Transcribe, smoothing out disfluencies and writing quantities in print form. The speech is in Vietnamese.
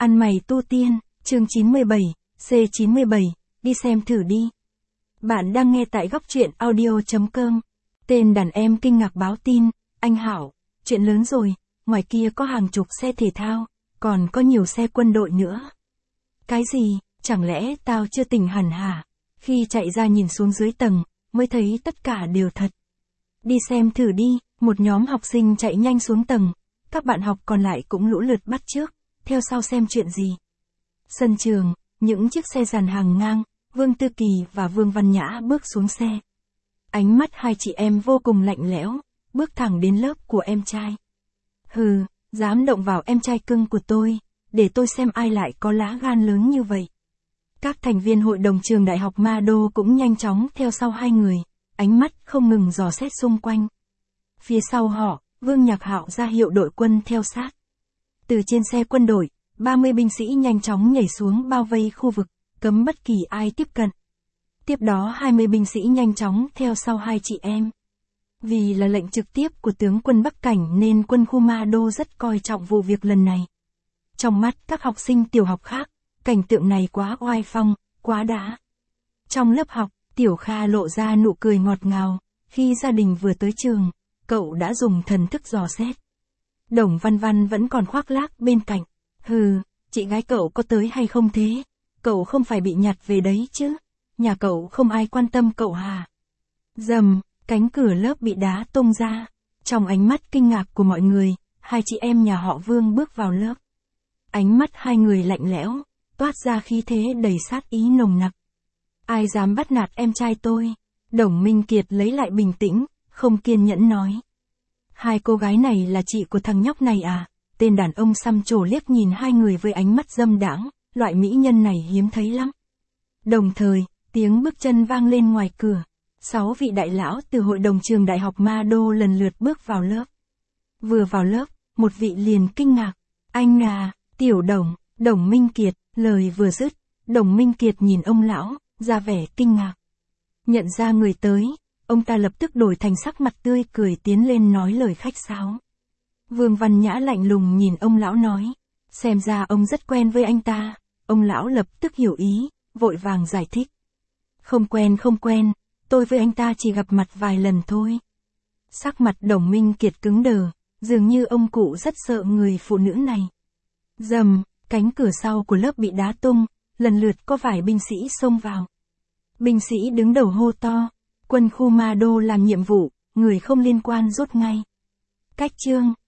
Ăn mày tu tiên, chương 97, C97, đi xem thử đi. Bạn đang nghe tại góc truyện audio.com. Tên đàn em kinh ngạc báo tin, anh Hảo, chuyện lớn rồi, ngoài kia có hàng chục xe thể thao, còn có nhiều xe quân đội nữa. Cái gì, chẳng lẽ tao chưa tỉnh hẳn hả? Khi chạy ra nhìn xuống dưới tầng, mới thấy tất cả đều thật. Đi xem thử đi, một nhóm học sinh chạy nhanh xuống tầng, các bạn học còn lại cũng lũ lượt bắt chước, theo sau xem chuyện gì. Sân trường, những chiếc xe dàn hàng ngang, Vương Tư Kỳ và Vương Văn Nhã bước xuống xe. Ánh mắt hai chị em vô cùng lạnh lẽo, bước thẳng đến lớp của em trai. Hừ, dám động vào em trai cưng của tôi, để tôi xem ai lại có lá gan lớn như vậy. Các thành viên hội đồng trường đại học Ma Đô cũng nhanh chóng theo sau hai người, ánh mắt không ngừng dò xét xung quanh. Phía sau họ, Vương Nhạc Hạo ra hiệu đội quân theo sát. Từ trên xe quân đội, 30 binh sĩ nhanh chóng nhảy xuống bao vây khu vực, cấm bất kỳ ai tiếp cận. Tiếp đó 20 binh sĩ nhanh chóng theo sau hai chị em. Vì là lệnh trực tiếp của tướng quân Bắc Cảnh nên quân khu Ma Đô rất coi trọng vụ việc lần này. Trong mắt các học sinh tiểu học khác, cảnh tượng này quá oai phong, quá đã. Trong lớp học, Tiểu Kha lộ ra nụ cười ngọt ngào, khi gia đình vừa tới trường, cậu đã dùng thần thức dò xét. Đồng Văn Văn vẫn còn khoác lác bên cạnh. Hừ, chị gái cậu có tới hay không thế? Cậu không phải bị nhặt về đấy chứ? Nhà cậu không ai quan tâm cậu hả? Rầm, cánh cửa lớp bị đá tung ra. Trong ánh mắt kinh ngạc của mọi người, hai chị em nhà họ Vương bước vào lớp. Ánh mắt hai người lạnh lẽo, toát ra khí thế đầy sát ý nồng nặc. Ai dám bắt nạt em trai tôi? Đồng Minh Kiệt lấy lại bình tĩnh, không kiên nhẫn nói. Hai cô gái này là chị của thằng nhóc này à? Tên đàn ông xăm trổ liếc nhìn hai người với ánh mắt dâm đãng, loại mỹ nhân này hiếm thấy lắm. Đồng thời, tiếng bước chân vang lên ngoài cửa. 6 vị đại lão từ hội đồng trường đại học Ma Đô lần lượt bước vào lớp. Vừa vào lớp, một vị liền kinh ngạc. Anh à, Tiểu Đồng, Đồng Minh Kiệt, lời vừa dứt, Đồng Minh Kiệt nhìn ông lão, ra vẻ kinh ngạc. Nhận ra người tới, ông ta lập tức đổi thành sắc mặt tươi cười tiến lên nói lời khách sáo. Vương Văn Nhã lạnh lùng nhìn ông lão nói, xem ra ông rất quen với anh ta. Ông lão lập tức hiểu ý, vội vàng giải thích. Không quen, tôi với anh ta chỉ gặp mặt vài lần thôi. Sắc mặt Đồng Minh Kiệt cứng đờ, dường như ông cụ rất sợ người phụ nữ này. Rầm, cánh cửa sau của lớp bị đá tung, lần lượt có vài binh sĩ xông vào. Binh sĩ đứng đầu hô to, quân khu Ma Đô làm nhiệm vụ, người không liên quan rút ngay. Cách chương.